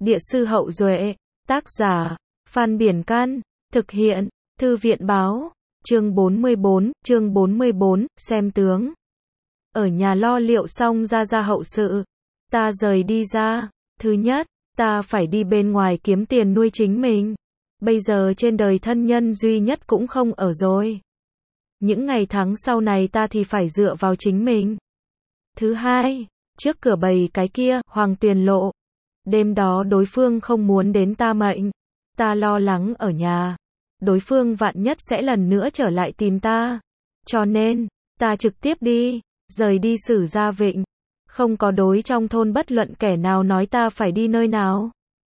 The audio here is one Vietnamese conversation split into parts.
Địa sư Hậu Duệ, tác giả, Phan Biển Can, thực hiện, Thư viện báo, chương 44, xem tướng. Ở nhà lo liệu xong ra hậu sự, ta rời đi ra. Thứ nhất, ta phải đi bên ngoài kiếm tiền nuôi chính mình. Bây giờ trên đời thân nhân duy nhất cũng không ở rồi. Những ngày tháng sau này ta thì phải dựa vào chính mình. Thứ hai, trước cửa bầy cái kia, Hoàng Tuyền Lộ. Đêm đó đối phương không muốn đến ta mệnh. Ta lo lắng ở nhà. Đối phương vạn nhất sẽ lần nữa trở lại tìm ta. Cho nên, ta trực tiếp đi, rời đi Sử Gia Vịnh. Không có đối trong thôn bất luận kẻ nào nói ta phải đi nơi nào.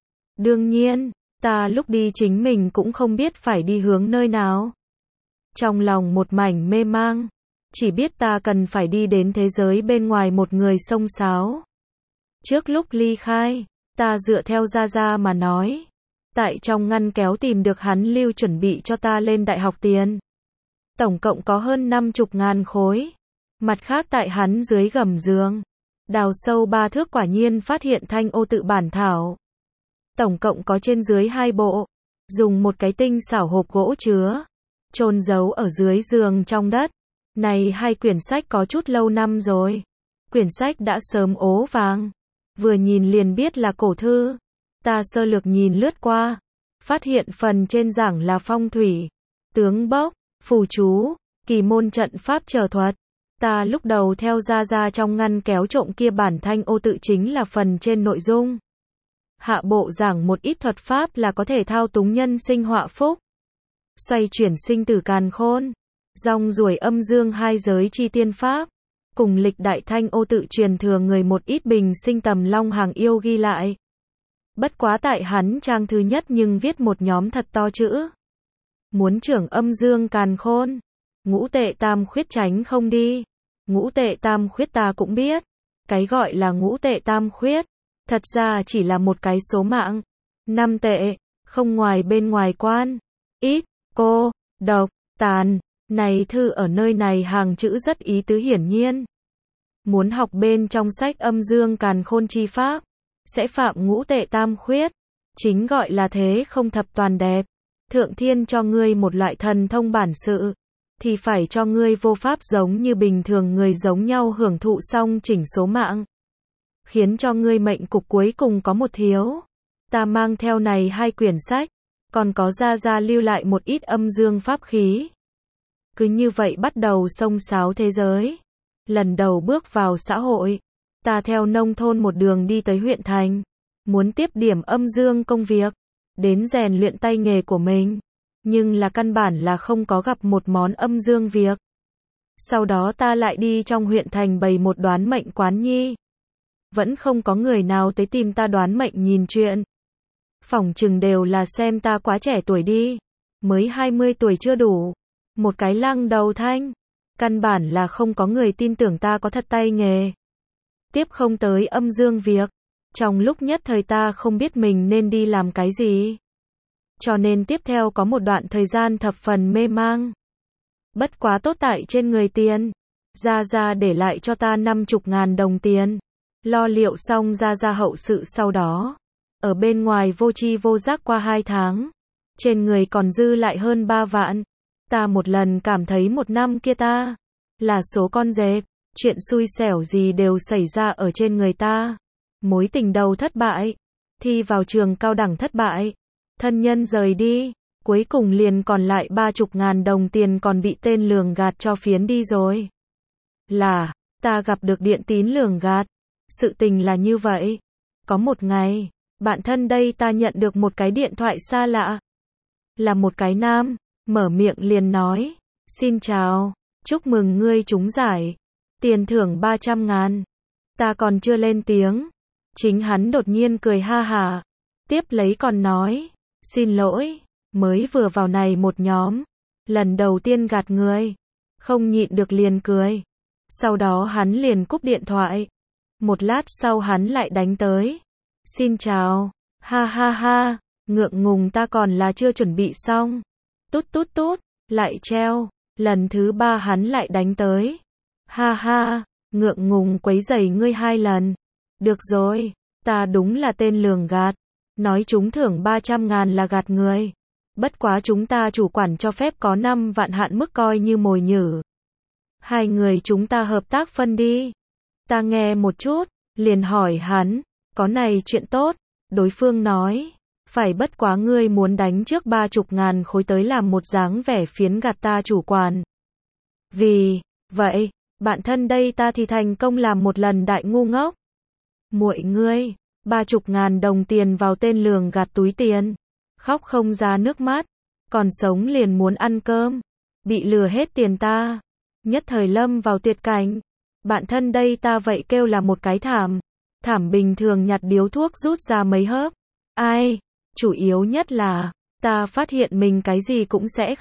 Đương nhiên, ta lúc đi chính mình cũng không biết phải đi hướng nơi nào. Trong lòng một mảnh mê mang. Chỉ biết ta cần phải đi đến thế giới bên ngoài một người xông xáo. Trước lúc ly khai, ta dựa theo Gia mà nói. Tại trong ngăn kéo tìm được hắn lưu chuẩn bị cho ta lên đại học tiền. Tổng cộng có hơn 50.000 khối. Mặt khác tại hắn dưới gầm giường. Đào sâu 3 thước quả nhiên phát hiện thanh ô tự bản thảo. Tổng cộng có trên dưới 2 bộ. Dùng một cái tinh xảo hộp gỗ chứa. Chôn giấu ở dưới giường trong đất. Này 2 quyển sách có chút lâu năm rồi. Quyển sách đã sớm ố vàng. Vừa nhìn liền biết là cổ thư. Ta sơ lược nhìn lướt qua. Phát hiện phần trên giảng là phong thủy, tướng bốc, phù chú, kỳ môn trận pháp trở thuật. Ta lúc đầu theo ra trong ngăn kéo trộm kia bản thanh ô tự chính là phần trên nội dung. Hạ bộ giảng một ít thuật pháp là có thể thao túng nhân sinh họa phúc. Xoay chuyển sinh tử càn khôn. Rong ruổi âm dương 2 giới chi tiên pháp. Cùng lịch đại thanh ô tự truyền thừa người một ít bình sinh tầm long hàng yêu ghi lại. Bất quá tại hắn trang thứ nhất nhưng viết một nhóm thật to chữ. Muốn trưởng âm dương càn khôn. Ngũ tệ tam khuyết tránh không đi. Ngũ tệ tam khuyết ta cũng biết. Cái gọi là ngũ tệ tam khuyết. Thật ra chỉ là một cái số mạng. 5 tệ. Không ngoài bên ngoài quan. Ít. Cô. Độc. Tàn. Này thư ở nơi này hàng chữ rất ý tứ hiển nhiên. Muốn học bên trong sách âm dương càn khôn chi pháp. Sẽ phạm ngũ tệ tam khuyết. Chính gọi là thế không thập toàn đẹp. Thượng thiên cho ngươi một loại thần thông bản sự. Thì phải cho ngươi vô pháp giống như bình thường người giống nhau hưởng thụ xong chỉnh số mạng. Khiến cho ngươi mệnh cục cuối cùng có một thiếu. Ta mang theo này 2 quyển sách. Còn có ra lưu lại một ít âm dương pháp khí. Cứ như vậy bắt đầu xông xáo thế giới. Lần đầu bước vào xã hội. Ta theo nông thôn một đường đi tới huyện thành. Muốn tiếp điểm âm dương công việc. Đến rèn luyện tay nghề của mình. Nhưng là căn bản là không có gặp một món âm dương việc. Sau đó ta lại đi trong huyện thành bày một đoán mệnh quán nhi. Vẫn không có người nào tới tìm ta đoán mệnh nhìn chuyện. Phỏng chừng đều là xem ta quá trẻ tuổi đi. Mới 20 tuổi chưa đủ. Một cái lăng đầu thanh. Căn bản là không có người tin tưởng ta có thật tay nghề. Tiếp không tới âm dương việc. Trong lúc nhất thời ta không biết mình nên đi làm cái gì. Cho nên tiếp theo có một đoạn thời gian thập phần mê mang. Bất quá tốt tại trên người tiền. Ra để lại cho ta 50.000 đồng tiền. Lo liệu xong ra hậu sự sau đó. Ở bên ngoài vô tri vô giác qua 2 tháng. Trên người còn dư lại hơn 3 vạn. Ta một lần cảm thấy một năm kia ta là số con dẹp. Chuyện xui xẻo gì đều xảy ra ở trên người ta. Mối tình đầu thất bại. Thi vào trường cao đẳng thất bại. Thân nhân rời đi. Cuối cùng liền còn lại 30.000 đồng tiền còn bị tên lường gạt cho phiến đi rồi. Là, ta gặp được điện tín lường gạt. Sự tình là như vậy. Có một ngày, bạn thân đây ta nhận được một cái điện thoại xa lạ. Là một cái nam, mở miệng liền nói. Xin chào, chúc mừng ngươi trúng giải. Tiền thưởng 300.000. Ta còn chưa lên tiếng. Chính hắn đột nhiên cười ha hả. Tiếp lấy còn nói. Xin lỗi, mới vừa vào này một nhóm. Lần đầu tiên gạt người. Không nhịn được liền cười. Sau đó hắn liền cúp điện thoại. Một lát sau hắn lại đánh tới. Xin chào. Ha ha ha. Ngượng ngùng ta còn là chưa chuẩn bị xong. Tút. Lại treo. Lần thứ 3 hắn lại đánh tới. Ha ha. Ngượng ngùng quấy rầy ngươi 2 lần. Được rồi. Ta đúng là tên lường gạt. nói trúng thưởng 300.000 là gạt người. Bất quá chúng ta chủ quản cho phép có 5 vạn hạn mức coi như mồi nhử. Hai người chúng ta hợp tác phân đi. Ta nghe một chút, liền hỏi hắn, có này chuyện tốt, đối phương nói, phải bất quá ngươi muốn đánh trước 30.000 khối tới làm một dáng vẻ phiến gạt ta chủ quản. Vì vậy, bạn thân đây ta thì thành công làm một lần đại ngu ngốc. Muội ngươi, 30.000 đồng tiền vào tên lường gạt túi tiền, khóc không ra nước mắt, còn sống liền muốn ăn cơm, bị lừa hết tiền ta, nhất thời lâm vào tuyệt cảnh. Bạn thân đây ta vậy kêu là một cái thảm, thảm bình thường nhặt điếu thuốc rút ra mấy hớp. Ai, chủ yếu nhất là, ta phát hiện mình cái gì cũng sẽ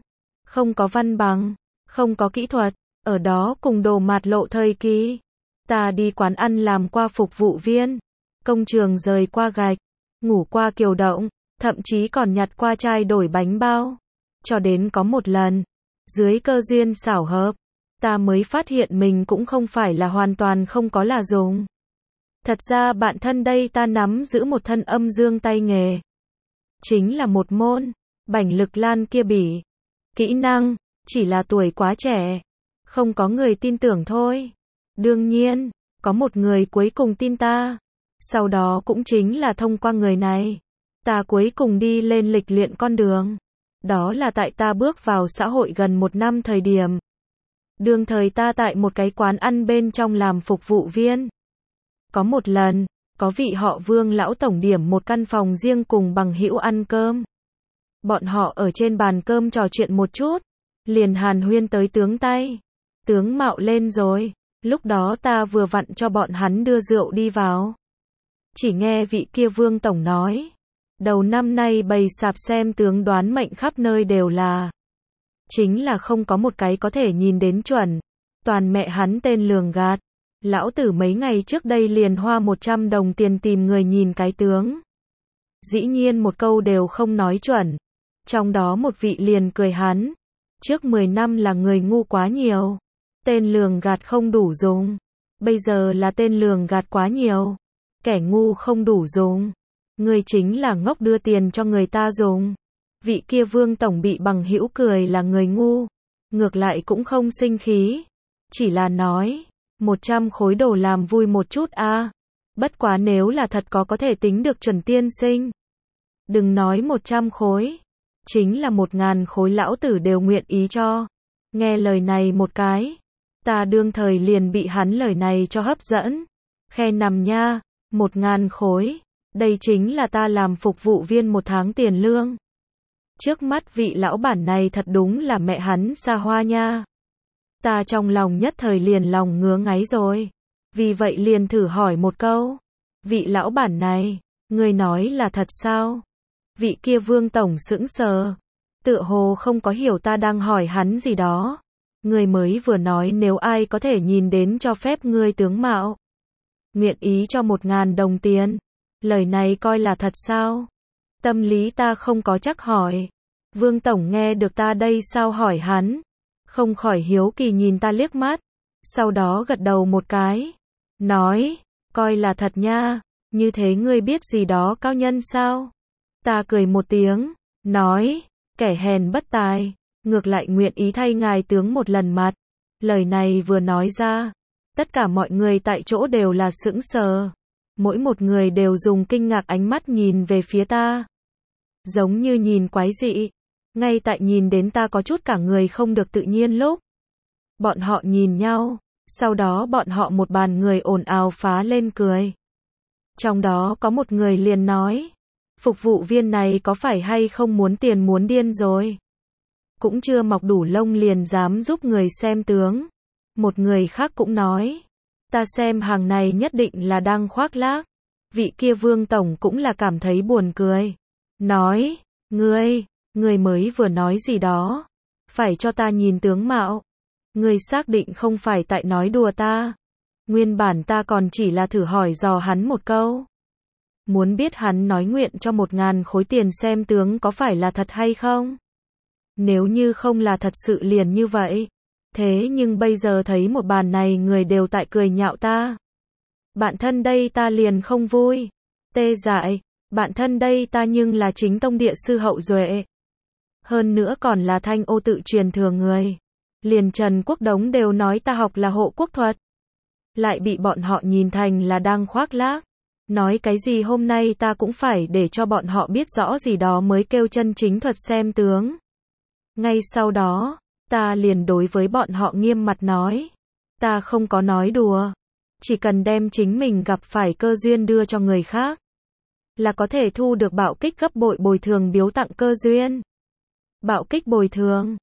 không có văn bằng, không có kỹ thuật, ở đó cùng đồ mạt lộ thời kỳ. Ta đi quán ăn làm qua phục vụ viên, công trường rời qua gạch, ngủ qua kiều động, thậm chí còn nhặt qua chai đổi bánh bao. Cho đến có một lần, dưới cơ duyên xảo hợp, ta mới phát hiện mình cũng không phải là hoàn toàn không có là dùng. Thật ra bạn thân đây ta nắm giữ một thân âm dương tay nghề. Chính là một môn, bảnh lực lan kia bỉ. Kỹ năng, chỉ là tuổi quá trẻ. Không có người tin tưởng thôi. Đương nhiên, có một người cuối cùng tin ta. Sau đó cũng chính là thông qua người này. Ta cuối cùng đi lên lịch luyện con đường. Đó là tại ta bước vào xã hội gần 1 năm thời điểm. Đương thời ta tại một cái quán ăn bên trong làm phục vụ viên. Có một lần, có vị họ Vương lão tổng điểm một căn phòng riêng cùng bằng hữu ăn cơm. Bọn họ ở trên bàn cơm trò chuyện một chút, liền hàn huyên tới tướng tay. Tướng mạo lên rồi, lúc đó ta vừa vặn cho bọn hắn đưa rượu đi vào. Chỉ nghe vị kia Vương tổng nói, đầu năm nay bày sạp xem tướng đoán mệnh khắp nơi đều là. Chính là không có một cái có thể nhìn đến chuẩn. Toàn mẹ hắn tên lường gạt. Lão tử mấy ngày trước đây liền hoa 100 đồng tiền tìm người nhìn cái tướng. Dĩ nhiên một câu đều không nói chuẩn. Trong đó một vị liền cười hắn. Trước 10 năm là người ngu quá nhiều. Tên lường gạt không đủ dùng. Bây giờ là tên lường gạt quá nhiều. Kẻ ngu không đủ dùng. Người chính là ngốc đưa tiền cho người ta dùng. Vị kia Vương tổng bị bằng hữu cười là người ngu. Ngược lại cũng không sinh khí. Chỉ là nói, 100 khối đồ làm vui một chút a. Bất quá nếu là thật có thể tính được chuẩn tiên sinh. Đừng nói 100 khối. Chính là 1.000 khối lão tử đều nguyện ý cho. Nghe lời này một cái. Ta đương thời liền bị hắn lời này cho hấp dẫn. Khe nằm nha, 1.000 khối. Đây chính là ta làm phục vụ viên 1 tháng tiền lương. Trước mắt vị lão bản này thật đúng là mẹ hắn xa hoa nha. Ta trong lòng nhất thời liền lòng ngứa ngáy rồi. Vì vậy liền thử hỏi một câu. Vị lão bản này, người nói là thật sao? Vị kia Vương tổng sững sờ. Tựa hồ không có hiểu ta đang hỏi hắn gì đó. Người mới vừa nói nếu ai có thể nhìn đến cho phép ngươi tướng mạo. Nguyện ý cho 1.000 đồng tiền. Lời này coi là thật sao? Tâm lý ta không có chắc hỏi. Vương tổng nghe được ta đây sao hỏi hắn. Không khỏi hiếu kỳ nhìn ta liếc mắt. Sau đó gật đầu một cái. Nói, coi là thật nha. Như thế ngươi biết gì đó cao nhân sao? Ta cười một tiếng. Nói, kẻ hèn bất tài. Ngược lại nguyện ý thay ngài tướng một lần mặt. Lời này vừa nói ra. Tất cả mọi người tại chỗ đều là sững sờ. Mỗi một người đều dùng kinh ngạc ánh mắt nhìn về phía ta. Giống như nhìn quái dị. Ngay tại nhìn đến ta có chút cả người không được tự nhiên lúc. Bọn họ nhìn nhau. Sau đó bọn họ một bàn người ồn ào phá lên cười. Trong đó có một người liền nói. Phục vụ viên này có phải hay không muốn tiền muốn điên rồi. Cũng chưa mọc đủ lông liền dám giúp người xem tướng. Một người khác cũng nói. Ta xem hàng này nhất định là đang khoác lác. Vị kia Vương tổng cũng là cảm thấy buồn cười. Nói, ngươi mới vừa nói gì đó. Phải cho ta nhìn tướng mạo. Ngươi xác định không phải tại nói đùa ta. Nguyên bản ta còn chỉ là thử hỏi dò hắn một câu. Muốn biết hắn nói nguyện cho 1.000 khối tiền xem tướng có phải là thật hay không. Nếu như không là thật sự liền như vậy. Thế nhưng bây giờ thấy một bàn này người đều tại cười nhạo ta. Bạn thân đây ta liền không vui. Tê dại. Bạn thân đây ta nhưng là chính tông địa sư hậu duệ. Hơn nữa còn là Thanh Ô tự truyền thừa người. Liền Trần Quốc Đống đều nói ta học là hộ quốc thuật. Lại bị bọn họ nhìn thành là đang khoác lác. Nói cái gì hôm nay ta cũng phải để cho bọn họ biết rõ gì đó mới kêu chân chính thuật xem tướng. Ngay sau đó, ta liền đối với bọn họ nghiêm mặt nói. Ta không có nói đùa. Chỉ cần đem chính mình gặp phải cơ duyên đưa cho người khác. Là có thể thu được bạo kích gấp bội bồi thường biếu tặng cơ duyên. Bạo kích bồi thường.